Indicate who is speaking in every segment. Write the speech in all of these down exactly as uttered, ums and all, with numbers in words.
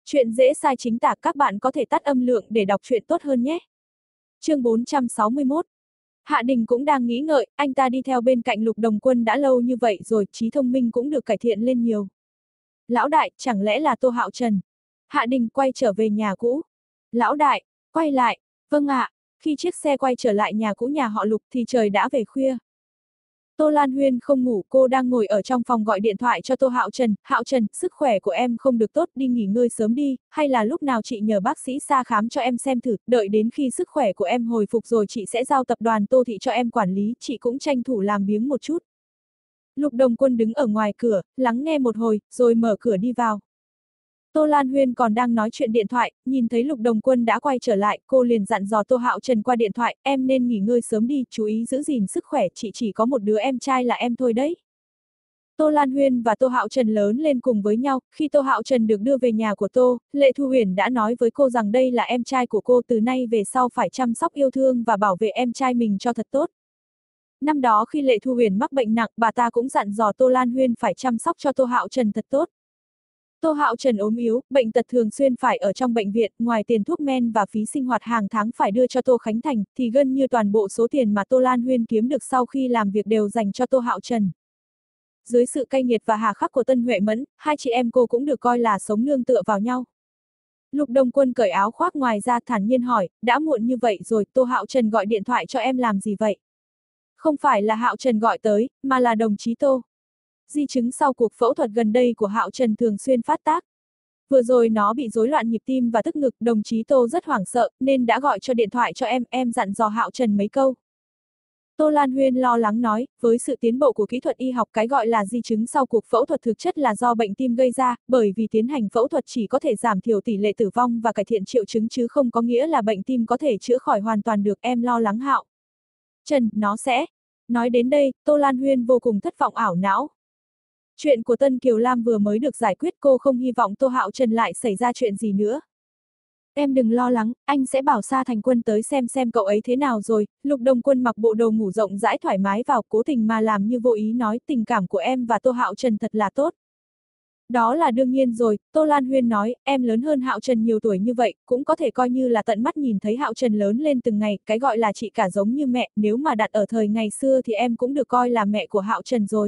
Speaker 1: Chuyện dễ sai chính tả, các bạn có thể tắt âm lượng để đọc truyện tốt hơn nhé. Chương bốn trăm sáu mươi mốt. Hạ Đình cũng đang nghĩ ngợi, anh ta đi theo bên cạnh Lục Đồng Quân đã lâu như vậy rồi, trí thông minh cũng được cải thiện lên nhiều. Lão đại, chẳng lẽ là Tô Hạo Trần? Hạ Đình quay trở về nhà cũ. Lão đại, quay lại. Vâng ạ. Khi chiếc xe quay trở lại nhà cũ nhà họ Lục thì trời đã về khuya. Tô Lan Huyên không ngủ, cô đang ngồi ở trong phòng gọi điện thoại cho Tô Hạo Trần. Hạo Trần, sức khỏe của em không được tốt, đi nghỉ ngơi sớm đi, hay là lúc nào chị nhờ bác sĩ Sa khám cho em xem thử, đợi đến khi sức khỏe của em hồi phục rồi chị sẽ giao tập đoàn Tô Thị cho em quản lý, chị cũng tranh thủ làm biếng một chút. Lục Đồng Quân đứng ở ngoài cửa, lắng nghe một hồi, rồi mở cửa đi vào. Tô Lan Huyên còn đang nói chuyện điện thoại, nhìn thấy Lục Đồng Quân đã quay trở lại, cô liền dặn dò Tô Hạo Trần qua điện thoại, em nên nghỉ ngơi sớm đi, chú ý giữ gìn sức khỏe, chị chỉ có một đứa em trai là em thôi đấy. Tô Lan Huyên và Tô Hạo Trần lớn lên cùng với nhau, khi Tô Hạo Trần được đưa về nhà của Tô, Lệ Thu Huyền đã nói với cô rằng đây là em trai của cô, từ nay về sau phải chăm sóc yêu thương và bảo vệ em trai mình cho thật tốt. Năm đó khi Lệ Thu Huyền mắc bệnh nặng, bà ta cũng dặn dò Tô Lan Huyên phải chăm sóc cho Tô Hạo Trần thật tốt. Tô Hạo Trần ốm yếu, bệnh tật thường xuyên phải ở trong bệnh viện, ngoài tiền thuốc men và phí sinh hoạt hàng tháng phải đưa cho Tô Khánh Thành, thì gần như toàn bộ số tiền mà Tô Lan Huyên kiếm được sau khi làm việc đều dành cho Tô Hạo Trần. Dưới sự cay nghiệt và hà khắc của Tân Huệ Mẫn, hai chị em cô cũng được coi là sống nương tựa vào nhau. Lục Đồng Quân cởi áo khoác ngoài ra thản nhiên hỏi, đã muộn như vậy rồi, Tô Hạo Trần gọi điện thoại cho em làm gì vậy? Không phải là Hạo Trần gọi tới, mà là đồng chí Tô. Di chứng sau cuộc phẫu thuật gần đây của Hạo Trần thường xuyên phát tác. Vừa rồi nó bị rối loạn nhịp tim và tức ngực, đồng chí Tô rất hoảng sợ, nên đã gọi cho điện thoại cho em, em dặn dò Hạo Trần mấy câu. Tô Lan Huyên lo lắng nói, với sự tiến bộ của kỹ thuật y học, cái gọi là di chứng sau cuộc phẫu thuật thực chất là do bệnh tim gây ra, bởi vì tiến hành phẫu thuật chỉ có thể giảm thiểu tỷ lệ tử vong và cải thiện triệu chứng chứ không có nghĩa là bệnh tim có thể chữa khỏi hoàn toàn được, em lo lắng Hạo Trần, nó sẽ... Nói đến đây, Tô Lan Huyên vô cùng thất vọng ảo não. Chuyện của Tân Kiều Lam vừa mới được giải quyết, cô không hy vọng Tô Hạo Trần lại xảy ra chuyện gì nữa. Em đừng lo lắng, anh sẽ bảo Sa Thành Quân tới xem xem cậu ấy thế nào rồi. Lục Đồng Quân mặc bộ đồ ngủ rộng rãi thoải mái vào, cố tình mà làm như vô ý nói, tình cảm của em và Tô Hạo Trần thật là tốt. Đó là đương nhiên rồi, Tô Lan Huyên nói, em lớn hơn Hạo Trần nhiều tuổi như vậy, cũng có thể coi như là tận mắt nhìn thấy Hạo Trần lớn lên từng ngày, cái gọi là chị cả giống như mẹ, nếu mà đặt ở thời ngày xưa thì em cũng được coi là mẹ của Hạo Trần rồi.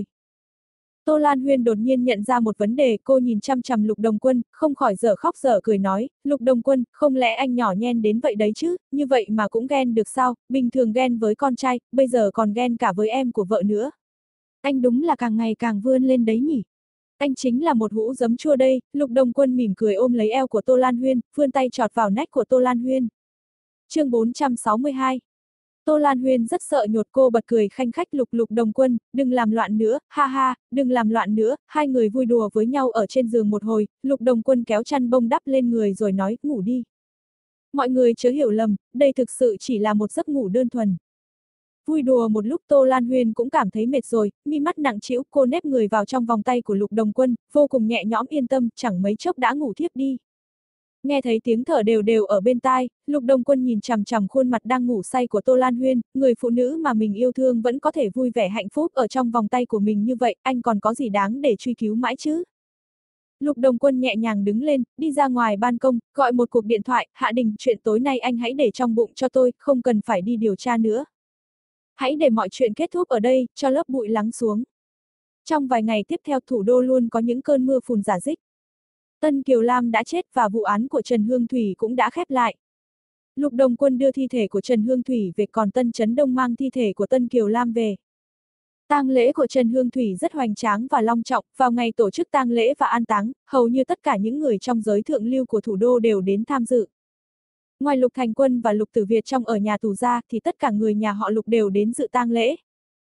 Speaker 1: Tô Lan Huyên đột nhiên nhận ra một vấn đề, cô nhìn chăm chằm Lục Đồng Quân, không khỏi dở khóc dở cười nói, Lục Đồng Quân, không lẽ anh nhỏ nhen đến vậy đấy chứ, như vậy mà cũng ghen được sao, bình thường ghen với con trai, bây giờ còn ghen cả với em của vợ nữa. Anh đúng là càng ngày càng vươn lên đấy nhỉ. Anh chính là một hũ giấm chua đây, Lục Đồng Quân mỉm cười ôm lấy eo của Tô Lan Huyên, vươn tay chọt vào nách của Tô Lan Huyên. Chương bốn trăm sáu mươi hai. Tô Lan Huyên rất sợ nhột, cô bật cười khanh khách, Lục Lục Đồng Quân, đừng làm loạn nữa, ha ha, đừng làm loạn nữa, hai người vui đùa với nhau ở trên giường một hồi, Lục Đồng Quân kéo chăn bông đắp lên người rồi nói, ngủ đi. Mọi người chớ hiểu lầm, đây thực sự chỉ là một giấc ngủ đơn thuần. Vui đùa một lúc Tô Lan Huyên cũng cảm thấy mệt rồi, mi mắt nặng trĩu, cô nép người vào trong vòng tay của Lục Đồng Quân, vô cùng nhẹ nhõm yên tâm, chẳng mấy chốc đã ngủ thiếp đi. Nghe thấy tiếng thở đều đều ở bên tai, Lục Đồng Quân nhìn chằm chằm khuôn mặt đang ngủ say của Tô Lan Huyên, người phụ nữ mà mình yêu thương vẫn có thể vui vẻ hạnh phúc ở trong vòng tay của mình như vậy, anh còn có gì đáng để truy cứu mãi chứ? Lục Đồng Quân nhẹ nhàng đứng lên, đi ra ngoài ban công, gọi một cuộc điện thoại, Hạ Đình, chuyện tối nay anh hãy để trong bụng cho tôi, không cần phải đi điều tra nữa. Hãy để mọi chuyện kết thúc ở đây, cho lớp bụi lắng xuống. Trong vài ngày tiếp theo thủ đô luôn có những cơn mưa phùn rả rích. Tân Kiều Lam đã chết và vụ án của Trần Hương Thủy cũng đã khép lại. Lục Đồng Quân đưa thi thể của Trần Hương Thủy về, còn Tân Chấn Đông mang thi thể của Tân Kiều Lam về. Tang lễ của Trần Hương Thủy rất hoành tráng và long trọng, vào ngày tổ chức tang lễ và an táng, hầu như tất cả những người trong giới thượng lưu của thủ đô đều đến tham dự. Ngoài Lục Thành Quân và Lục Tử Việt trong ở nhà tù ra thì tất cả người nhà họ Lục đều đến dự tang lễ.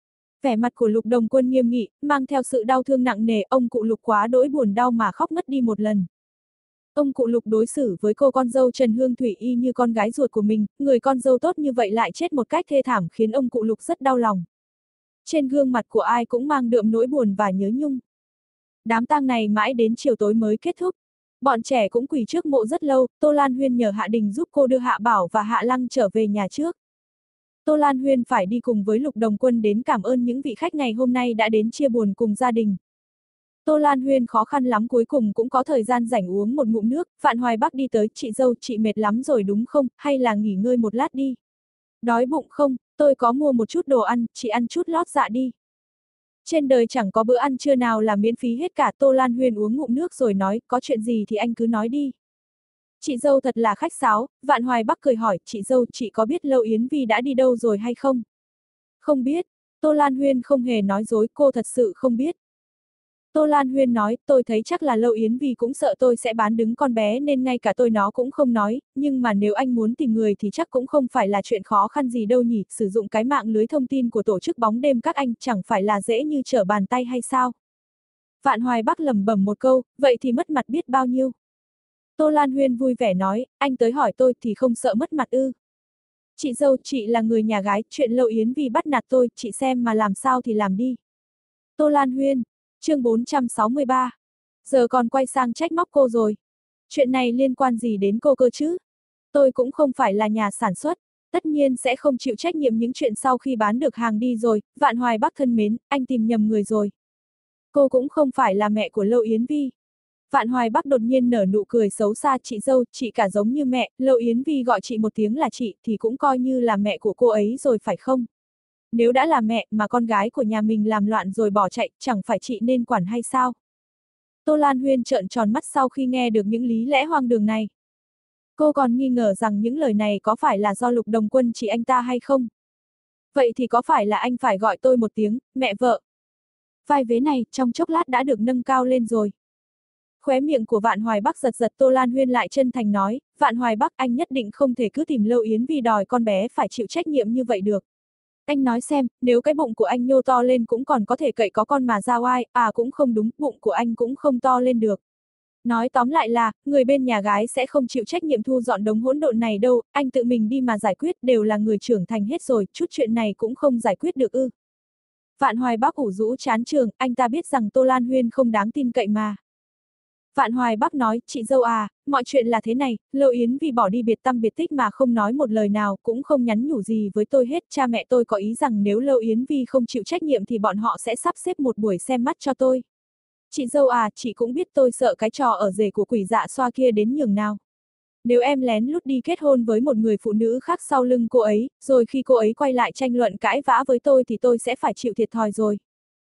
Speaker 1: Vẻ mặt của Lục Đồng Quân nghiêm nghị, mang theo sự đau thương nặng nề, ông cụ Lục quá đỗi buồn đau mà khóc ngất đi một lần. Ông cụ Lục đối xử với cô con dâu Trần Hương Thủy y như con gái ruột của mình, người con dâu tốt như vậy lại chết một cách thê thảm khiến ông cụ Lục rất đau lòng. Trên gương mặt của ai cũng mang đượm nỗi buồn và nhớ nhung. Đám tang này mãi đến chiều tối mới kết thúc. Bọn trẻ cũng quỳ trước mộ rất lâu, Tô Lan Huyên nhờ Hạ Đình giúp cô đưa Hạ Bảo và Hạ Lăng trở về nhà trước. Tô Lan Huyên phải đi cùng với Lục Đồng Quân đến cảm ơn những vị khách ngày hôm nay đã đến chia buồn cùng gia đình. Tô Lan Huyên khó khăn lắm cuối cùng cũng có thời gian rảnh uống một ngụm nước, Vạn Hoài Bắc đi tới, chị dâu, chị mệt lắm rồi đúng không, hay là nghỉ ngơi một lát đi. Đói bụng không, tôi có mua một chút đồ ăn, chị ăn chút lót dạ đi. Trên đời chẳng có bữa ăn trưa nào là miễn phí hết cả. Tô Lan Huyên uống ngụm nước rồi nói, có chuyện gì thì anh cứ nói đi. Chị dâu thật là khách sáo, Vạn Hoài Bắc cười hỏi, chị dâu, chị có biết Lâu Yến Vi đã đi đâu rồi hay không? Không biết, Tô Lan Huyên không hề nói dối, cô thật sự không biết. Tô Lan Huyên nói, tôi thấy chắc là Lâu Yến Vi cũng sợ tôi sẽ bán đứng con bé nên ngay cả tôi nó cũng không nói, nhưng mà nếu anh muốn tìm người thì chắc cũng không phải là chuyện khó khăn gì đâu nhỉ, sử dụng cái mạng lưới thông tin của tổ chức bóng đêm các anh chẳng phải là dễ như trở bàn tay hay sao? Vạn Hoài Bắc lẩm bẩm một câu, vậy thì mất mặt biết bao nhiêu. Tô Lan Huyên vui vẻ nói, anh tới hỏi tôi thì không sợ mất mặt ư. Chị dâu, chị là người nhà gái, chuyện Lâu Yến Vi bắt nạt tôi, chị xem mà làm sao thì làm đi. Tô Lan Huyên, chương bốn trăm sáu mươi ba. Giờ còn quay sang trách móc cô rồi. Chuyện này liên quan gì đến cô cơ chứ? Tôi cũng không phải là nhà sản xuất, tất nhiên sẽ không chịu trách nhiệm những chuyện sau khi bán được hàng đi rồi. Vạn Hoài Bắc thân mến, anh tìm nhầm người rồi. Cô cũng không phải là mẹ của Lâu Yến Vi. Vạn Hoài Bắc đột nhiên nở nụ cười xấu xa, chị dâu, chị cả giống như mẹ, Lâu Yến Vi gọi chị một tiếng là chị thì cũng coi như là mẹ của cô ấy rồi phải không? Nếu đã là mẹ mà con gái của nhà mình làm loạn rồi bỏ chạy, chẳng phải chị nên quản hay sao? Tô Lan Huyên trợn tròn mắt sau khi nghe được những lý lẽ hoang đường này. Cô còn nghi ngờ rằng những lời này có phải là do Lục Đồng Quân chỉ anh ta hay không? Vậy thì có phải là anh phải gọi tôi một tiếng, mẹ vợ? Vai vế này trong chốc lát đã được nâng cao lên rồi. Khóe miệng của Vạn Hoài Bắc giật giật, Tô Lan Huyên lại chân thành nói, Vạn Hoài Bắc, anh nhất định không thể cứ tìm Lâu Yến Vi đòi con bé phải chịu trách nhiệm như vậy được. Anh nói xem, nếu cái bụng của anh nhô to lên cũng còn có thể cậy có con mà ra oai, à cũng không đúng, bụng của anh cũng không to lên được. Nói tóm lại là, người bên nhà gái sẽ không chịu trách nhiệm thu dọn đống hỗn độn này đâu, anh tự mình đi mà giải quyết, đều là người trưởng thành hết rồi, chút chuyện này cũng không giải quyết được ư. Vạn Hoài Bắc ủ rũ chán trường, anh ta biết rằng Tô Lan Huyên không đáng tin cậy mà. Vạn Hoài Bắc nói, chị dâu à, mọi chuyện là thế này, Lâu Yến vì bỏ đi biệt tâm biệt tích mà không nói một lời nào, cũng không nhắn nhủ gì với tôi hết, cha mẹ tôi có ý rằng nếu Lâu Yến Vi không chịu trách nhiệm thì bọn họ sẽ sắp xếp một buổi xem mắt cho tôi. Chị dâu à, chị cũng biết tôi sợ cái trò ở rể của quỷ dạ xoa kia đến nhường nào. Nếu em lén lút đi kết hôn với một người phụ nữ khác sau lưng cô ấy, rồi khi cô ấy quay lại tranh luận cãi vã với tôi thì tôi sẽ phải chịu thiệt thòi rồi.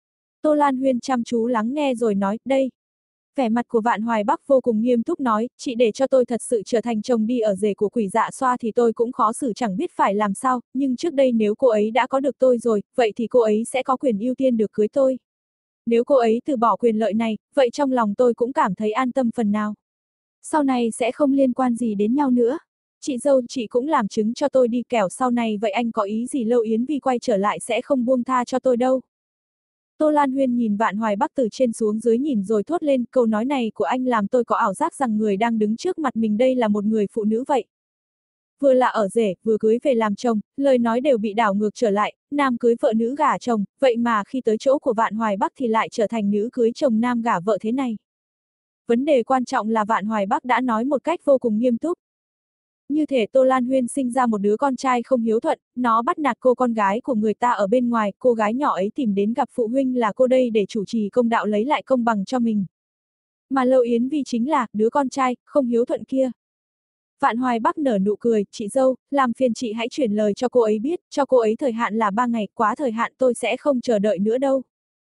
Speaker 1: Tô Lan Huyên chăm chú lắng nghe rồi nói, đây. Vẻ mặt của Vạn Hoài Bắc vô cùng nghiêm túc nói, chị để cho tôi thật sự trở thành chồng đi ở rể của quỷ dạ xoa thì tôi cũng khó xử chẳng biết phải làm sao, nhưng trước đây nếu cô ấy đã có được tôi rồi, vậy thì cô ấy sẽ có quyền ưu tiên được cưới tôi. Nếu cô ấy từ bỏ quyền lợi này, vậy trong lòng tôi cũng cảm thấy an tâm phần nào. Sau này sẽ không liên quan gì đến nhau nữa. Chị dâu, chị cũng làm chứng cho tôi đi, kẻo sau này vậy anh có ý gì Lâu Yến Vi quay trở lại sẽ không buông tha cho tôi đâu. Tô Lan Huyên nhìn Vạn Hoài Bắc từ trên xuống dưới nhìn rồi thốt lên, câu nói này của anh làm tôi có ảo giác rằng người đang đứng trước mặt mình đây là một người phụ nữ vậy. Vừa là ở rể, vừa cưới về làm chồng, lời nói đều bị đảo ngược trở lại, nam cưới vợ nữ gả chồng, vậy mà khi tới chỗ của Vạn Hoài Bắc thì lại trở thành nữ cưới chồng nam gả vợ thế này. Vấn đề quan trọng là Vạn Hoài Bắc đã nói một cách vô cùng nghiêm túc. Như thể Tô Lan Huyên sinh ra một đứa con trai không hiếu thuận, nó bắt nạt cô con gái của người ta ở bên ngoài, cô gái nhỏ ấy tìm đến gặp phụ huynh là cô đây để chủ trì công đạo lấy lại công bằng cho mình. Mà Lâu Yến Vi chính là đứa con trai không hiếu thuận kia. Vạn Hoài Bắc nở nụ cười, chị dâu, làm phiền chị hãy chuyển lời cho cô ấy biết, cho cô ấy thời hạn là ba ngày, quá thời hạn tôi sẽ không chờ đợi nữa đâu.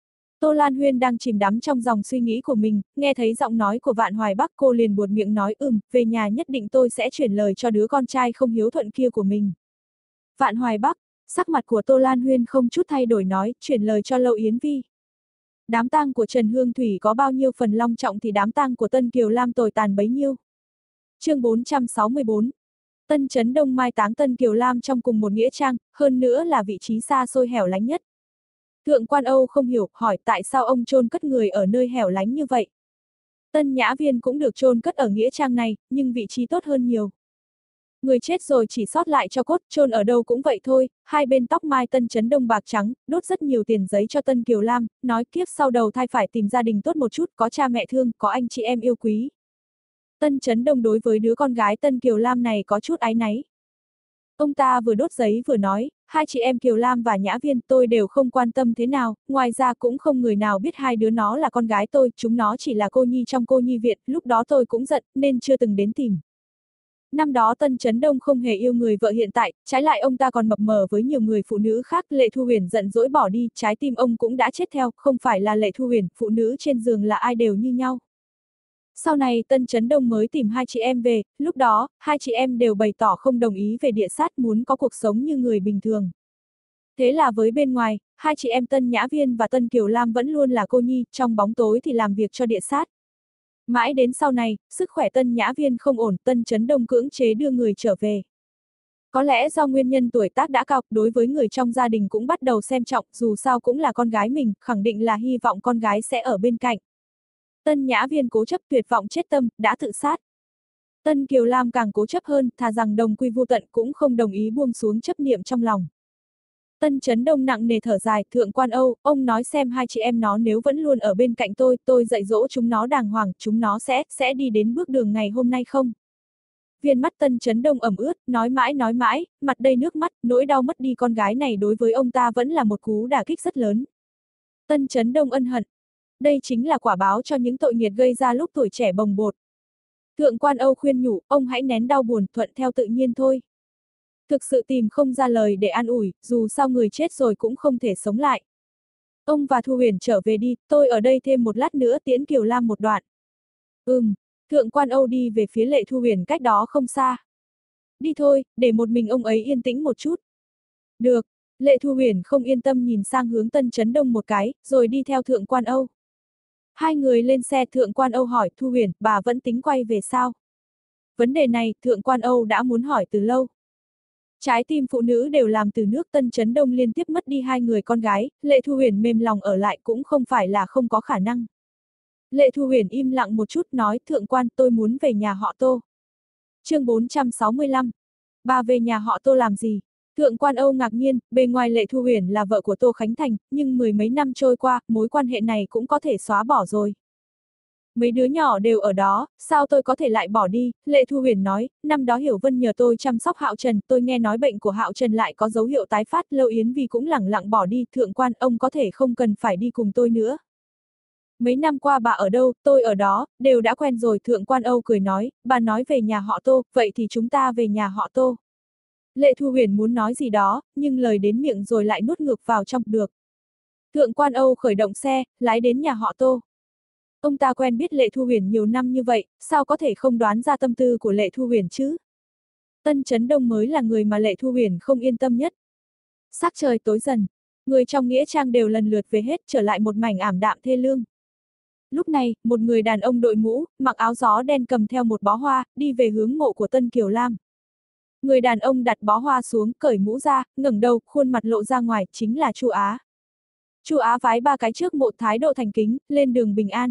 Speaker 1: Tô Lan Huyên đang chìm đắm trong dòng suy nghĩ của mình, nghe thấy giọng nói của Vạn Hoài Bắc cô liền buột miệng nói ừm, về nhà nhất định tôi sẽ chuyển lời cho đứa con trai không hiếu thuận kia của mình. Vạn Hoài Bắc, sắc mặt của Tô Lan Huyên không chút thay đổi nói, chuyển lời cho Lâu Yến Vi. Đám tang của Trần Hương Thủy có bao nhiêu phần long trọng thì đám tang của Tân Kiều Lam tồi tàn bấy nhiêu. Chương bốn trăm sáu mươi bốn. Tân Trấn Đông mai táng Tân Kiều Lam trong cùng một nghĩa trang, hơn nữa là vị trí xa xôi hẻo lánh nhất. Thượng quan Âu không hiểu, hỏi tại sao ông chôn cất người ở nơi hẻo lánh như vậy. Tân Nhã Viên cũng được chôn cất ở nghĩa trang này, nhưng vị trí tốt hơn nhiều. Người chết rồi chỉ sót lại cho cốt, chôn ở đâu cũng vậy thôi, hai bên tóc mai Tân Trấn Đông bạc trắng, đốt rất nhiều tiền giấy cho Tân Kiều Lam, nói kiếp sau đầu thai phải tìm gia đình tốt một chút, có cha mẹ thương, có anh chị em yêu quý. Tân Trấn Đông đối với đứa con gái Tân Kiều Lam này có chút áy náy. Ông ta vừa đốt giấy vừa nói, hai chị em Kiều Lam và Nhã Viên tôi đều không quan tâm thế nào, ngoài ra cũng không người nào biết hai đứa nó là con gái tôi, chúng nó chỉ là cô nhi trong cô nhi viện, lúc đó tôi cũng giận, nên chưa từng đến tìm. Năm đó Tân Chấn Đông không hề yêu người vợ hiện tại, trái lại ông ta còn mập mờ với nhiều người phụ nữ khác, Lệ Thu Huyền giận dỗi bỏ đi, trái tim ông cũng đã chết theo, không phải là Lệ Thu Huyền, phụ nữ trên giường là ai đều như nhau. Sau này Tân Chấn Đông mới tìm hai chị em về, lúc đó, hai chị em đều bày tỏ không đồng ý về địa sát, muốn có cuộc sống như người bình thường. Thế là với bên ngoài, hai chị em Tân Nhã Viên và Tân Kiều Lam vẫn luôn là cô nhi, trong bóng tối thì làm việc cho địa sát. Mãi đến sau này, sức khỏe Tân Nhã Viên không ổn, Tân Chấn Đông cưỡng chế đưa người trở về. Có lẽ do nguyên nhân tuổi tác đã cao, đối với người trong gia đình cũng bắt đầu xem trọng, dù sao cũng là con gái mình, khẳng định là hy vọng con gái sẽ ở bên cạnh. Tân Nhã Viên cố chấp tuyệt vọng chết tâm, đã tự sát. Tân Kiều Lam càng cố chấp hơn, thà rằng đồng quy vu tận cũng không đồng ý buông xuống chấp niệm trong lòng. Tân Chấn Đông nặng nề thở dài, Thượng Quan Âu, ông nói xem hai chị em nó nếu vẫn luôn ở bên cạnh tôi, tôi dạy dỗ chúng nó đàng hoàng, chúng nó sẽ, sẽ đi đến bước đường ngày hôm nay không? Viên mắt Tân Chấn Đông ẩm ướt, nói mãi nói mãi, mặt đầy nước mắt, nỗi đau mất đi con gái này đối với ông ta vẫn là một cú đả kích rất lớn. Tân Chấn Đông ân hận. Đây chính là quả báo cho những tội nghiệt gây ra lúc tuổi trẻ bồng bột. Thượng Quan Âu khuyên nhủ, ông hãy nén đau buồn, thuận theo tự nhiên thôi. Thực sự tìm không ra lời để an ủi, dù sao người chết rồi cũng không thể sống lại. Ông và Thu Huyền trở về đi, tôi ở đây thêm một lát nữa tiễn Kiều Lam một đoạn. Ừm, Thượng Quan Âu đi về phía Lệ Thu Huyền cách đó không xa. Đi thôi, để một mình ông ấy yên tĩnh một chút. Được, Lệ Thu Huyền không yên tâm nhìn sang hướng Tân Chấn Đông một cái, rồi đi theo Thượng Quan Âu. Hai người lên xe, Thượng Quan Âu hỏi, Thu Huyền, bà vẫn tính quay về sao? Vấn đề này, Thượng Quan Âu đã muốn hỏi từ lâu. Trái tim phụ nữ đều làm từ nước, Tân Chấn Đông liên tiếp mất đi hai người con gái, Lệ Thu Huyền mềm lòng ở lại cũng không phải là không có khả năng. Lệ Thu Huyền im lặng một chút nói, Thượng Quan, tôi muốn về nhà họ Tô. Chương bốn trăm sáu mươi lăm. Bà về nhà họ Tô làm gì? Thượng Quan Âu ngạc nhiên, bề ngoài Lệ Thu Huyền là vợ của Tô Khánh Thành, nhưng mười mấy năm trôi qua, mối quan hệ này cũng có thể xóa bỏ rồi. Mấy đứa nhỏ đều ở đó, sao tôi có thể lại bỏ đi? Lệ Thu Huyền nói, năm đó Hiểu Vân nhờ tôi chăm sóc Hạo Trần, tôi nghe nói bệnh của Hạo Trần lại có dấu hiệu tái phát, Lâu Yến Vì cũng lẳng lặng bỏ đi, Thượng Quan, ông có thể không cần phải đi cùng tôi nữa. Mấy năm qua bà ở đâu, tôi ở đó, đều đã quen rồi, Thượng Quan Âu cười nói, bà nói về nhà họ Tô, vậy thì chúng ta về nhà họ Tô. Lệ Thu Huyền muốn nói gì đó, nhưng lời đến miệng rồi lại nuốt ngược vào trong, được. Thượng Quan Âu khởi động xe, lái đến nhà họ Tô. Ông ta quen biết Lệ Thu Huyền nhiều năm như vậy, sao có thể không đoán ra tâm tư của Lệ Thu Huyền chứ? Tân Chấn Đông mới là người mà Lệ Thu Huyền không yên tâm nhất. Sắc trời tối dần, người trong nghĩa trang đều lần lượt về hết, trở lại một mảnh ảm đạm thê lương. Lúc này, một người đàn ông đội mũ, mặc áo gió đen cầm theo một bó hoa, đi về hướng mộ của Tân Kiều Lam. Người đàn ông đặt bó hoa xuống, cởi mũ ra, ngẩng đầu, khuôn mặt lộ ra ngoài, chính là Chu Á. Chu Á vái ba cái trước mộ, thái độ thành kính, lên đường bình an.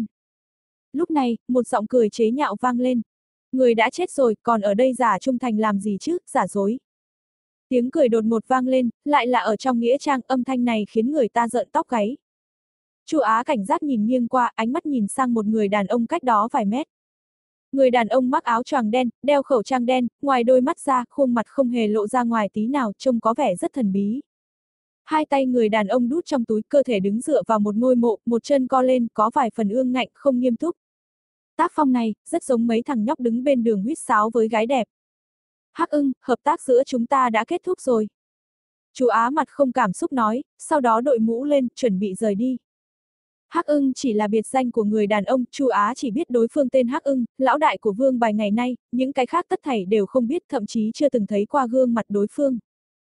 Speaker 1: Lúc này, một giọng cười chế nhạo vang lên. Người đã chết rồi, còn ở đây giả trung thành làm gì chứ, giả dối. Tiếng cười đột ngột vang lên, lại là ở trong nghĩa trang, âm thanh này khiến người ta rợn tóc gáy. Chu Á cảnh giác nhìn nghiêng qua, ánh mắt nhìn sang một người đàn ông cách đó vài mét. Người đàn ông mặc áo choàng đen, đeo khẩu trang đen, ngoài đôi mắt ra, khuôn mặt không hề lộ ra ngoài tí nào, trông có vẻ rất thần bí. Hai tay người đàn ông đút trong túi, cơ thể đứng dựa vào một ngôi mộ, một chân co lên, có vài phần ương ngạnh, không nghiêm túc. Tác phong này, rất giống mấy thằng nhóc đứng bên đường huýt sáo với gái đẹp. Hắc Ưng, hợp tác giữa chúng ta đã kết thúc rồi. Chú Á mặt không cảm xúc nói, sau đó đội mũ lên, chuẩn bị rời đi. Hắc Ưng chỉ là biệt danh của người đàn ông, Chu Á chỉ biết đối phương tên Hắc Ưng, lão đại của Vương Bài ngày nay, những cái khác tất thảy đều không biết, thậm chí chưa từng thấy qua gương mặt đối phương.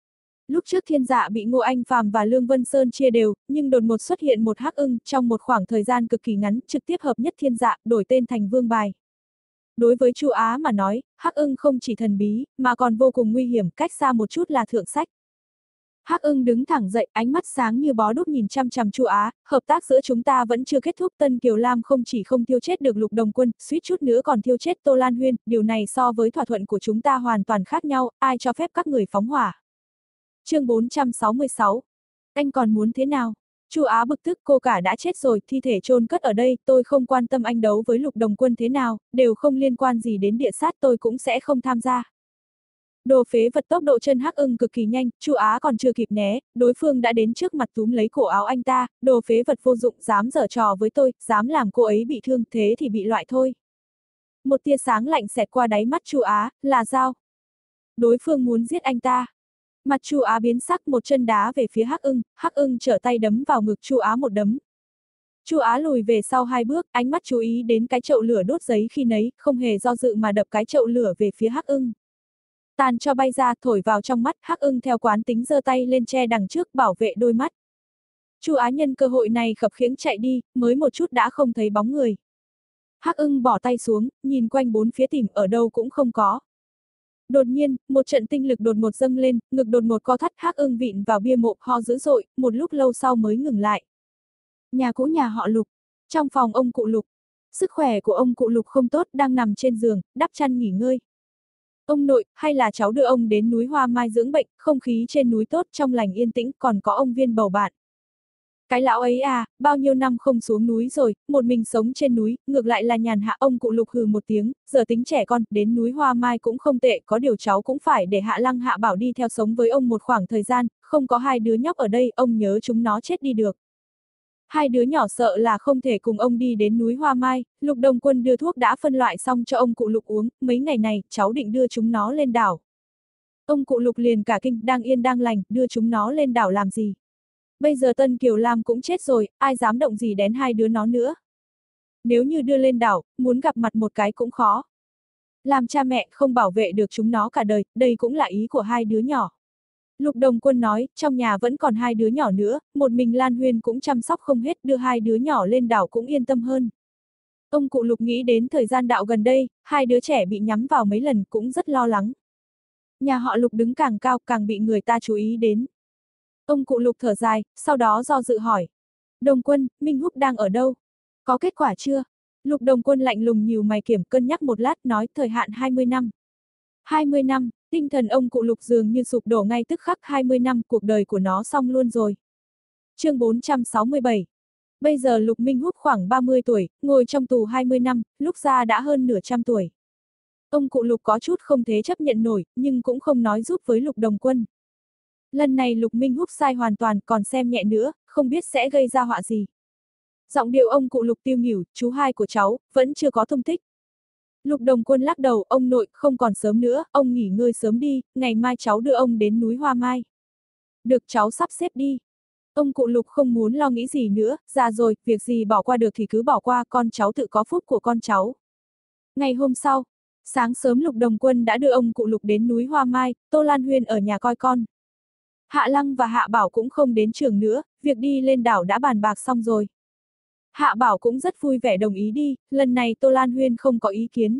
Speaker 1: Lúc trước Thiên Dạ bị Ngô Anh Phàm và Lương Vân Sơn chia đều, nhưng đột ngột xuất hiện một Hắc Ưng, trong một khoảng thời gian cực kỳ ngắn, trực tiếp hợp nhất Thiên Dạ, đổi tên thành Vương Bài. Đối với Chu Á mà nói, Hắc Ưng không chỉ thần bí, mà còn vô cùng nguy hiểm, cách xa một chút là thượng sách. Hắc Ưng đứng thẳng dậy, ánh mắt sáng như bó đúc nhìn chăm chăm Chu Á, hợp tác giữa chúng ta vẫn chưa kết thúc, Tân Kiều Lam không chỉ không thiêu chết được Lục Đồng Quân, suýt chút nữa còn thiêu chết Tô Lan Huyên, điều này so với thỏa thuận của chúng ta hoàn toàn khác nhau, ai cho phép các người phóng hỏa. Chương bốn trăm sáu mươi sáu. Anh còn muốn thế nào? Chu Á bực tức, cô cả đã chết rồi, thi thể chôn cất ở đây, tôi không quan tâm anh đấu với Lục Đồng Quân thế nào, đều không liên quan gì đến địa sát, tôi cũng sẽ không tham gia. Đồ phế vật, tốc độ chân Hắc Ưng cực kỳ nhanh, Chu Á còn chưa kịp né, đối phương đã đến trước mặt túm lấy cổ áo anh ta, đồ phế vật vô dụng, dám giở trò với tôi, dám làm cô ấy bị thương, thế thì bị loại thôi. Một tia sáng lạnh xẹt qua đáy mắt Chu Á, là dao. Đối phương muốn giết anh ta. Mặt Chu Á biến sắc, một chân đá về phía Hắc Ưng, Hắc Ưng trở tay đấm vào ngực Chu Á một đấm. Chu Á lùi về sau hai bước, ánh mắt chú ý đến cái chậu lửa đốt giấy khi nấy, không hề do dự mà đập cái chậu lửa về phía Hắc Ưng. Tàn cho bay ra, thổi vào trong mắt, Hắc Ưng theo quán tính giơ tay lên che đằng trước bảo vệ đôi mắt. Chu Á nhân cơ hội này khập khiễng chạy đi, mới một chút đã không thấy bóng người. Hắc Ưng bỏ tay xuống, nhìn quanh bốn phía tìm ở đâu cũng không có. Đột nhiên, một trận tinh lực đột ngột dâng lên, ngực đột ngột co thắt, Hắc Ưng vịn vào bia mộ, ho dữ dội, một lúc lâu sau mới ngừng lại. Nhà cũ nhà họ Lục, trong phòng ông cụ Lục. Sức khỏe của ông cụ Lục không tốt, đang nằm trên giường, đắp chăn nghỉ ngơi. Ông nội, hay là cháu đưa ông đến núi Hoa Mai dưỡng bệnh, không khí trên núi tốt, trong lành yên tĩnh, còn có ông Viên bầu bạn. Cái lão ấy à, bao nhiêu năm không xuống núi rồi, một mình sống trên núi, ngược lại là nhàn hạ. Ông cụ Lục hừ một tiếng, giờ tính trẻ con, đến núi Hoa Mai cũng không tệ, có điều cháu cũng phải để Hạ Lăng Hạ Bảo đi theo sống với ông một khoảng thời gian, không có hai đứa nhóc ở đây, ông nhớ chúng nó chết đi được. Hai đứa nhỏ sợ là không thể cùng ông đi đến núi Hoa Mai, Lục Đồng Quân đưa thuốc đã phân loại xong cho ông cụ Lục uống, mấy ngày này, cháu định đưa chúng nó lên đảo. Ông cụ Lục liền cả kinh, đang yên đang lành, đưa chúng nó lên đảo làm gì? Bây giờ Tân Kiều Lam cũng chết rồi, ai dám động gì đến hai đứa nó nữa? Nếu như đưa lên đảo, muốn gặp mặt một cái cũng khó. Làm cha mẹ không bảo vệ được chúng nó cả đời, đây cũng là ý của hai đứa nhỏ. Lục Đồng Quân nói, trong nhà vẫn còn hai đứa nhỏ nữa, một mình Lan Huyên cũng chăm sóc không hết, đưa hai đứa nhỏ lên đảo cũng yên tâm hơn. Ông cụ Lục nghĩ đến thời gian đạo gần đây, hai đứa trẻ bị nhắm vào mấy lần cũng rất lo lắng. Nhà họ Lục đứng càng cao càng bị người ta chú ý đến. Ông cụ Lục thở dài, sau đó do dự hỏi. Đồng Quân, Minh Húc đang ở đâu? Có kết quả chưa? Lục Đồng Quân lạnh lùng nhíu mày kiểm cân nhắc một lát nói thời hạn hai mươi năm. hai mươi năm, tinh thần ông cụ Lục dường như sụp đổ ngay tức khắc. Hai mươi năm, cuộc đời của nó xong luôn rồi. Chương bốn trăm sáu mươi bảy. Bây giờ Lục Minh Húc khoảng ba mươi tuổi, ngồi trong tù hai mươi năm, lúc ra đã hơn nửa trăm tuổi. Ông cụ Lục có chút không thể chấp nhận nổi, nhưng cũng không nói giúp với Lục Đồng Quân. Lần này Lục Minh Húc sai hoàn toàn, còn xem nhẹ nữa, không biết sẽ gây ra họa gì. Giọng điệu ông cụ Lục tiêu nghỉu, chú hai của cháu, vẫn chưa có thông tích. Lục Đồng Quân lắc đầu, ông nội, không còn sớm nữa, ông nghỉ ngơi sớm đi, ngày mai cháu đưa ông đến núi Hoa Mai. Được, cháu sắp xếp đi. Ông cụ Lục không muốn lo nghĩ gì nữa, già rồi, việc gì bỏ qua được thì cứ bỏ qua, con cháu tự có phúc của con cháu. Ngày hôm sau, sáng sớm Lục Đồng Quân đã đưa ông cụ Lục đến núi Hoa Mai, Tô Lan Huyên ở nhà coi con. Hạ Lăng và Hạ Bảo cũng không đến trường nữa, việc đi lên đảo đã bàn bạc xong rồi. Hạ Bảo cũng rất vui vẻ đồng ý đi, lần này Tô Lan Huyên không có ý kiến.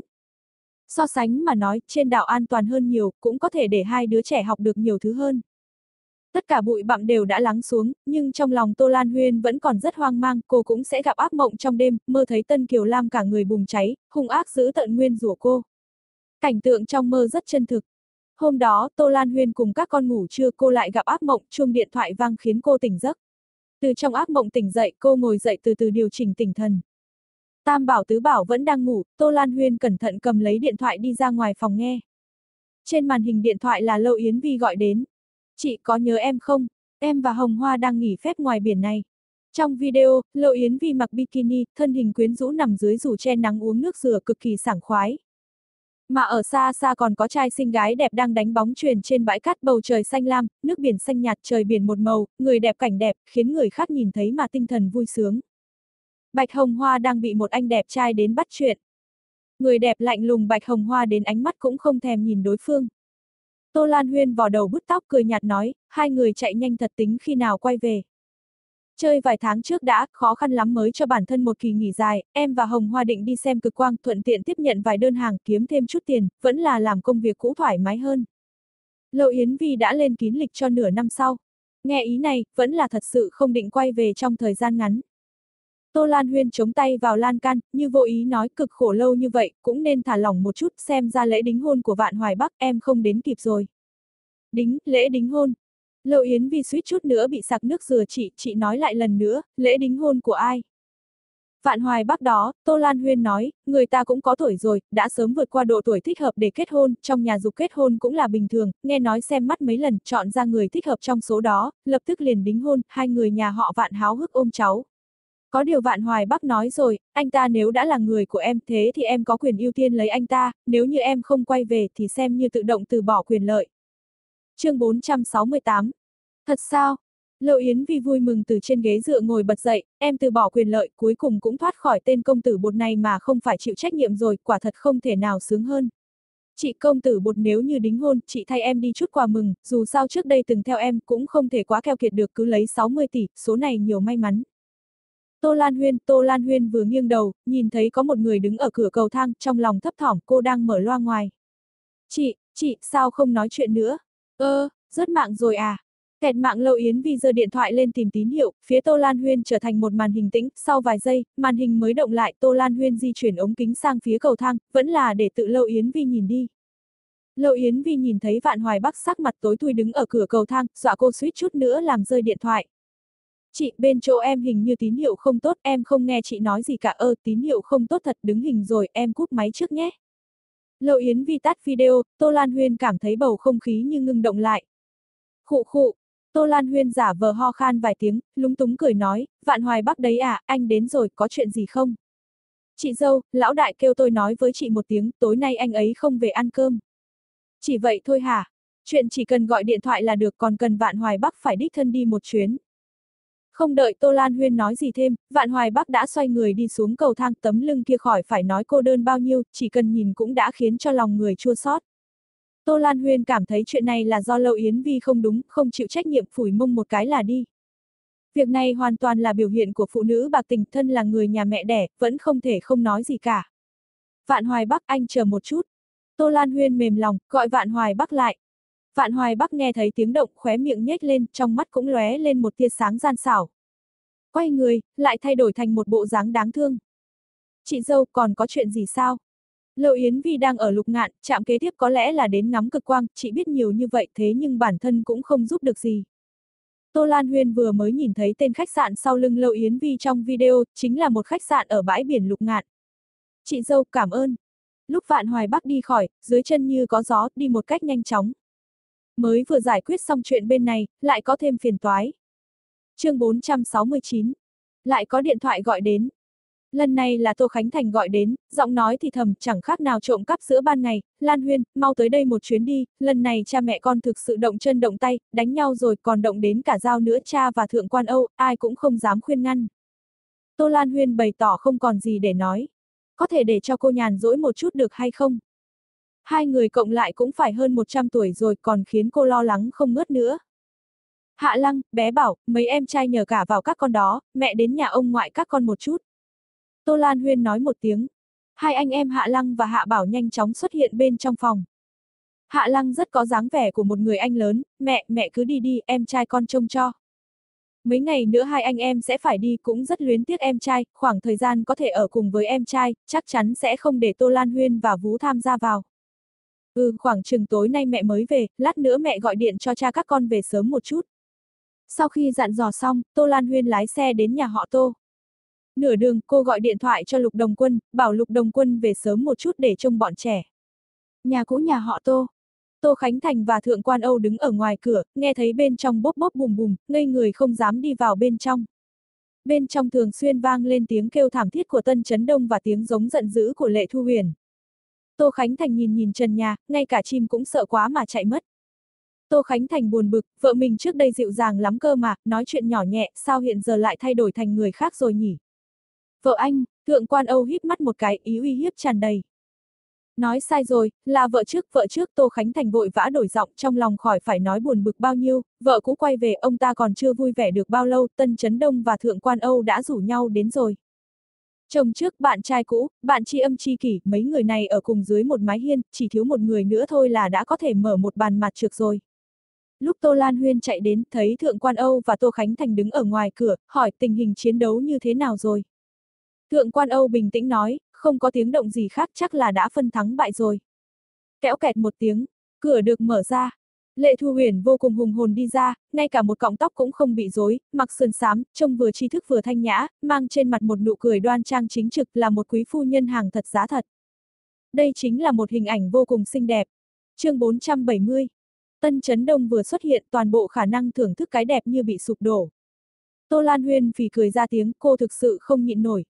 Speaker 1: So sánh mà nói, trên đảo an toàn hơn nhiều, cũng có thể để hai đứa trẻ học được nhiều thứ hơn. Tất cả bụi bặm đều đã lắng xuống, nhưng trong lòng Tô Lan Huyên vẫn còn rất hoang mang, cô cũng sẽ gặp ác mộng trong đêm, mơ thấy Tân Kiều Lam cả người bùng cháy, hung ác giữ tận nguyên rủa cô. Cảnh tượng trong mơ rất chân thực. Hôm đó, Tô Lan Huyên cùng các con ngủ trưa, cô lại gặp ác mộng, chuông điện thoại vang khiến cô tỉnh giấc. Từ trong ác mộng tỉnh dậy, cô ngồi dậy từ từ điều chỉnh tỉnh thần. Tam Bảo Tứ Bảo vẫn đang ngủ, Tô Lan Huyên cẩn thận cầm lấy điện thoại đi ra ngoài phòng nghe. Trên màn hình điện thoại là Lâu Yến Vi gọi đến. Chị có nhớ em không? Em và Hồng Hoa đang nghỉ phép ngoài biển này. Trong video, Lâu Yến Vi mặc bikini, thân hình quyến rũ nằm dưới dù che nắng uống nước dừa cực kỳ sảng khoái. Mà ở xa xa còn có trai xinh gái đẹp đang đánh bóng chuyền trên bãi cát, bầu trời xanh lam, nước biển xanh nhạt, trời biển một màu, người đẹp cảnh đẹp, khiến người khác nhìn thấy mà tinh thần vui sướng. Bạch Hồng Hoa đang bị một anh đẹp trai đến bắt chuyện. Người đẹp lạnh lùng Bạch Hồng Hoa đến ánh mắt cũng không thèm nhìn đối phương. Tô Lan Huyên vò đầu bứt tóc cười nhạt nói, hai người chạy nhanh thật, tính khi nào quay về. Chơi vài tháng trước đã, khó khăn lắm mới cho bản thân một kỳ nghỉ dài, em và Hồng Hoa định đi xem cực quang, thuận tiện tiếp nhận vài đơn hàng, kiếm thêm chút tiền, vẫn là làm công việc cũ thoải mái hơn. Lâu Yến Vi đã lên kín lịch cho nửa năm sau. Nghe ý này, vẫn là thật sự không định quay về trong thời gian ngắn. Tô Lan Huyên chống tay vào lan can, như vô ý nói, cực khổ lâu như vậy, cũng nên thả lỏng một chút, xem ra lễ đính hôn của Vạn Hoài Bắc em không đến kịp rồi. Đính, lễ đính hôn. Lâu Yến Vi suýt chút nữa bị sặc nước dừa, chị, chị nói lại lần nữa, lễ đính hôn của ai? Vạn Hoài Bắc đó, Tô Lan Huyên nói, người ta cũng có tuổi rồi, đã sớm vượt qua độ tuổi thích hợp để kết hôn, trong nhà dục kết hôn cũng là bình thường, nghe nói xem mắt mấy lần, chọn ra người thích hợp trong số đó, lập tức liền đính hôn, hai người nhà họ Vạn háo hức ôm cháu. Có điều Vạn Hoài Bắc nói rồi, anh ta nếu đã là người của em thế thì em có quyền ưu tiên lấy anh ta, nếu như em không quay về thì xem như tự động từ bỏ quyền lợi. Chương bốn trăm sáu mươi tám. Thật sao? Lâu Yến Vi vui mừng từ trên ghế dựa ngồi bật dậy, em từ bỏ quyền lợi, cuối cùng cũng thoát khỏi tên công tử bột này mà không phải chịu trách nhiệm rồi, quả thật không thể nào sướng hơn. Chị công tử bột nếu như đính hôn, chị thay em đi chút quà mừng, dù sao trước đây từng theo em cũng không thể quá keo kiệt được cứ lấy sáu mươi tỷ, số này nhiều may mắn. Tô Lan Huyên, Tô Lan Huyên vừa nghiêng đầu, nhìn thấy có một người đứng ở cửa cầu thang, trong lòng thấp thỏm, cô đang mở loa ngoài. Chị, chị, sao không nói chuyện nữa? Ơ, rớt mạng rồi à? Kẹt mạng. Lâu Yến Vi giơ điện thoại lên tìm tín hiệu, phía Tô Lan Huyên trở thành một màn hình tĩnh, sau vài giây, màn hình mới động lại, Tô Lan Huyên di chuyển ống kính sang phía cầu thang, vẫn là để tự Lâu Yến Vi nhìn đi. Lâu Yến Vi nhìn thấy Vạn Hoài Bắc sắc mặt tối thui đứng ở cửa cầu thang, dọa cô suýt chút nữa làm rơi điện thoại. Chị, bên chỗ em hình như tín hiệu không tốt, em không nghe chị nói gì cả. Ơ, tín hiệu không tốt thật, đứng hình rồi, em cúp máy trước nhé. Lâu Yến Vi tắt video, Tô Lan Huyên cảm thấy bầu không khí như ngưng động lại. Khụ khụ, Tô Lan Huyên giả vờ ho khan vài tiếng, lúng túng cười nói, Vạn Hoài Bắc đấy à, anh đến rồi, có chuyện gì không? Chị dâu, lão đại kêu tôi nói với chị một tiếng, tối nay anh ấy không về ăn cơm. Chỉ vậy thôi hả? Chuyện chỉ cần gọi điện thoại là được, còn cần Vạn Hoài Bắc phải đích thân đi một chuyến. Không đợi Tô Lan Huyên nói gì thêm, Vạn Hoài Bắc đã xoay người đi xuống cầu thang, tấm lưng kia khỏi phải nói cô đơn bao nhiêu, chỉ cần nhìn cũng đã khiến cho lòng người chua xót. Tô Lan Huyên cảm thấy chuyện này là do Lâu Yến Vi không đúng, không chịu trách nhiệm, phủi mông một cái là đi. Việc này hoàn toàn là biểu hiện của phụ nữ bạc tình, thân là người nhà mẹ đẻ, vẫn không thể không nói gì cả. Vạn Hoài Bắc, anh chờ một chút. Tô Lan Huyên mềm lòng, gọi Vạn Hoài Bắc lại. Vạn Hoài Bắc nghe thấy tiếng động, khóe miệng nhếch lên, trong mắt cũng lóe lên một tia sáng gian xảo. Quay người, lại thay đổi thành một bộ dáng đáng thương. Chị dâu, còn có chuyện gì sao? Lâu Yến Vi đang ở Lục Ngạn, trạm kế tiếp có lẽ là đến ngắm cực quang, chị biết nhiều như vậy thế nhưng bản thân cũng không giúp được gì. Tô Lan Huyên vừa mới nhìn thấy tên khách sạn sau lưng Lâu Yến Vi trong video, chính là một khách sạn ở bãi biển Lục Ngạn. Chị dâu, cảm ơn. Lúc Vạn Hoài Bắc đi khỏi, dưới chân như có gió, đi một cách nhanh chóng. Mới vừa giải quyết xong chuyện bên này, lại có thêm phiền toái. Chương bốn trăm sáu mươi chín. Lại có điện thoại gọi đến. Lần này là Tô Khánh Thành gọi đến, giọng nói thì thầm, chẳng khác nào trộm cắp giữa ban ngày, Lan Huyên, mau tới đây một chuyến đi, lần này cha mẹ con thực sự động chân động tay, đánh nhau rồi còn động đến cả dao nữa, cha và Thượng Quan Âu, ai cũng không dám khuyên ngăn. Tô Lan Huyên bày tỏ không còn gì để nói. Có thể để cho cô nhàn rỗi một chút được hay không? Hai người cộng lại cũng phải hơn một trăm tuổi rồi, còn khiến cô lo lắng không ngớt nữa. Hạ Lăng, bé Bảo, mấy em trai nhờ cả vào các con đó, mẹ đến nhà ông ngoại các con một chút. Tô Lan Huyên nói một tiếng. Hai anh em Hạ Lăng và Hạ Bảo nhanh chóng xuất hiện bên trong phòng. Hạ Lăng rất có dáng vẻ của một người anh lớn, mẹ, mẹ cứ đi đi, em trai con trông cho. Mấy ngày nữa hai anh em sẽ phải đi, cũng rất luyến tiếc em trai, khoảng thời gian có thể ở cùng với em trai, chắc chắn sẽ không để Tô Lan Huyên và Vú tham gia vào. Ừ, khoảng chừng tối nay mẹ mới về, lát nữa mẹ gọi điện cho cha các con về sớm một chút. Sau khi dặn dò xong, Tô Lan Huyên lái xe đến nhà họ Tô. Nửa đường, cô gọi điện thoại cho Lục Đồng Quân, bảo Lục Đồng Quân về sớm một chút để trông bọn trẻ. Nhà cũ nhà họ Tô. Tô Khánh Thành và Thượng Quan Âu đứng ở ngoài cửa, nghe thấy bên trong bốp bốp bùm bùm, ngây người không dám đi vào bên trong. Bên trong thường xuyên vang lên tiếng kêu thảm thiết của Tân Chấn Đông và tiếng giống giận dữ của Lệ Thu Huyền. Tô Khánh Thành nhìn nhìn trần nhà, ngay cả chim cũng sợ quá mà chạy mất. Tô Khánh Thành buồn bực, vợ mình trước đây dịu dàng lắm cơ mà, nói chuyện nhỏ nhẹ, sao hiện giờ lại thay đổi thành người khác rồi nhỉ? Vợ anh, Thượng Quan Âu híp mắt một cái, ý uy hiếp tràn đầy. Nói sai rồi, là vợ trước, vợ trước. Tô Khánh Thành vội vã đổi giọng, trong lòng khỏi phải nói buồn bực bao nhiêu, vợ cũ quay về, ông ta còn chưa vui vẻ được bao lâu, Tân Chấn Đông và Thượng Quan Âu đã rủ nhau đến rồi. Chồng trước, bạn trai cũ, bạn tri âm tri kỷ, mấy người này ở cùng dưới một mái hiên, chỉ thiếu một người nữa thôi là đã có thể mở một bàn mặt trược rồi. Lúc Tô Lan Huyên chạy đến, thấy Thượng Quan Âu và Tô Khánh Thành đứng ở ngoài cửa, hỏi tình hình chiến đấu như thế nào rồi. Thượng Quan Âu bình tĩnh nói, không có tiếng động gì khác, chắc là đã phân thắng bại rồi. Kẽo kẹt một tiếng, cửa được mở ra. Lệ Thu Huyền vô cùng hùng hồn đi ra, ngay cả một cọng tóc cũng không bị rối, mặc sườn xám, trông vừa tri thức vừa thanh nhã, mang trên mặt một nụ cười đoan trang chính trực, là một quý phu nhân hàng thật giá thật. Đây chính là một hình ảnh vô cùng xinh đẹp. Chương bốn trăm bảy mươi. Tân Chấn Đông vừa xuất hiện, toàn bộ khả năng thưởng thức cái đẹp như bị sụp đổ. Tô Lan Huyên phì cười ra tiếng, cô thực sự không nhịn nổi.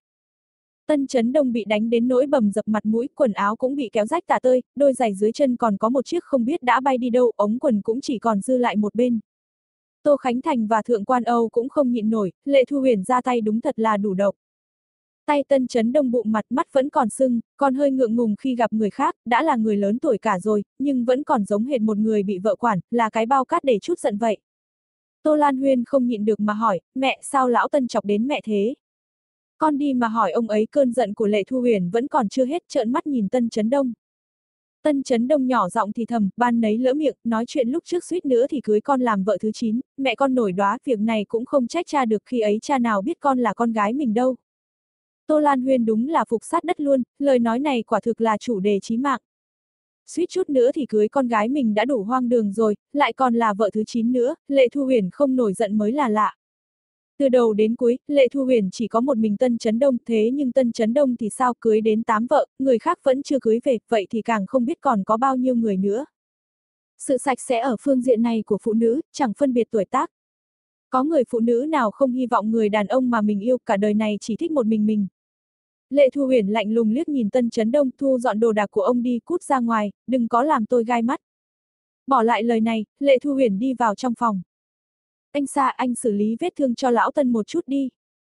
Speaker 1: Tân Chấn Đông bị đánh đến nỗi bầm dập mặt mũi, quần áo cũng bị kéo rách tả tơi, đôi giày dưới chân còn có một chiếc không biết đã bay đi đâu, ống quần cũng chỉ còn dư lại một bên. Tô Khánh Thành và Thượng Quan Âu cũng không nhịn nổi, Lệ Thu Huyền ra tay đúng thật là đủ độc. Tay Tân Chấn Đông bụng mặt mắt vẫn còn sưng, còn hơi ngượng ngùng khi gặp người khác, đã là người lớn tuổi cả rồi, nhưng vẫn còn giống hệt một người bị vợ quản, là cái bao cát để chút giận vậy. Tô Lan Huyên không nhịn được mà hỏi, mẹ sao lão Tân chọc đến mẹ thế? Con đi mà hỏi ông ấy. Cơn giận của Lệ Thu Huyền vẫn còn chưa hết, trợn mắt nhìn Tân Chấn Đông. Tân Chấn Đông nhỏ giọng thì thầm, ban nấy lỡ miệng, nói chuyện lúc trước suýt nữa thì cưới con làm vợ thứ chín, mẹ con nổi đoá, việc này cũng không trách cha được, khi ấy cha nào biết con là con gái mình đâu. Tô Lan Huyên đúng là phục sát đất luôn, lời nói này quả thực là chủ đề chí mạng. Suýt chút nữa thì cưới con gái mình đã đủ hoang đường rồi, lại còn là vợ thứ chín nữa, Lệ Thu Huyền không nổi giận mới là lạ. Từ đầu đến cuối, Lệ Thu Huyền chỉ có một mình Tân Chấn Đông, thế nhưng Tân Chấn Đông thì sao, cưới đến tám vợ, người khác vẫn chưa cưới về, vậy thì càng không biết còn có bao nhiêu người nữa. Sự sạch sẽ ở phương diện này của phụ nữ, chẳng phân biệt tuổi tác. Có người phụ nữ nào không hy vọng người đàn ông mà mình yêu cả đời này chỉ thích một mình mình. Lệ Thu Huyền lạnh lùng liếc nhìn Tân Chấn Đông, thu dọn đồ đạc của ông đi, cút ra ngoài, đừng có làm tôi gai mắt. Bỏ lại lời này, Lệ Thu Huyền đi vào trong phòng. Anh Sa, anh xử lý vết thương cho lão Tân một chút đi.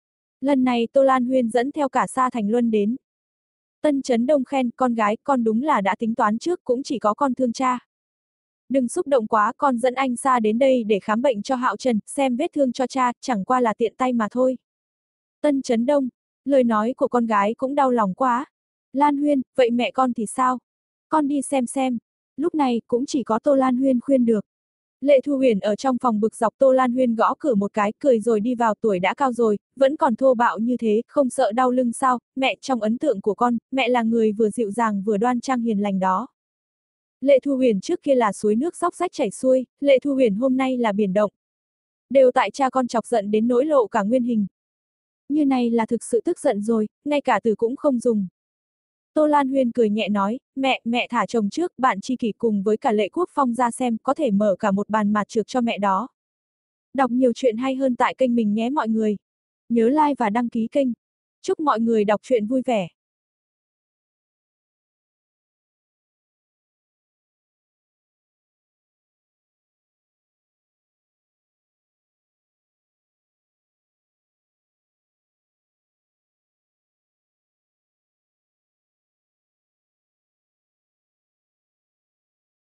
Speaker 1: Lần này Tô Lan Huyên dẫn theo cả Sa Thành Luân đến. Tân Chấn Đông khen, con gái, con đúng là đã tính toán trước, cũng chỉ có con thương cha. Đừng xúc động quá, con dẫn anh Sa đến đây để khám bệnh cho Hạo Trần, xem vết thương cho cha, chẳng qua là tiện tay mà thôi. Tân Chấn Đông, lời nói của con gái cũng đau lòng quá. Lan Huyên, vậy mẹ con thì sao? Con đi xem xem. Lúc này cũng chỉ có Tô Lan Huyên khuyên được. Lệ Thu Huyền ở trong phòng bực dọc, Tô Lan Huyên gõ cửa một cái, cười rồi đi vào, tuổi đã cao rồi, vẫn còn thô bạo như thế, không sợ đau lưng sao? Mẹ, trong ấn tượng của con, mẹ là người vừa dịu dàng vừa đoan trang hiền lành đó. Lệ Thu Huyền trước kia là suối nước róc rách chảy xuôi, Lệ Thu Huyền hôm nay là biển động. Đều tại cha con chọc giận đến nỗi lộ cả nguyên hình. Như này là thực sự tức giận rồi, ngay cả từ cũng không dùng. Tô Lan Huyên cười nhẹ nói, mẹ, mẹ thả chồng trước, bạn tri kỷ cùng với cả Lệ Quốc Phong ra xem, có thể mở cả một bàn mạt trược cho mẹ đó. Đọc nhiều chuyện hay hơn tại kênh mình nhé mọi người. Nhớ like và đăng ký kênh. Chúc mọi người đọc truyện vui vẻ.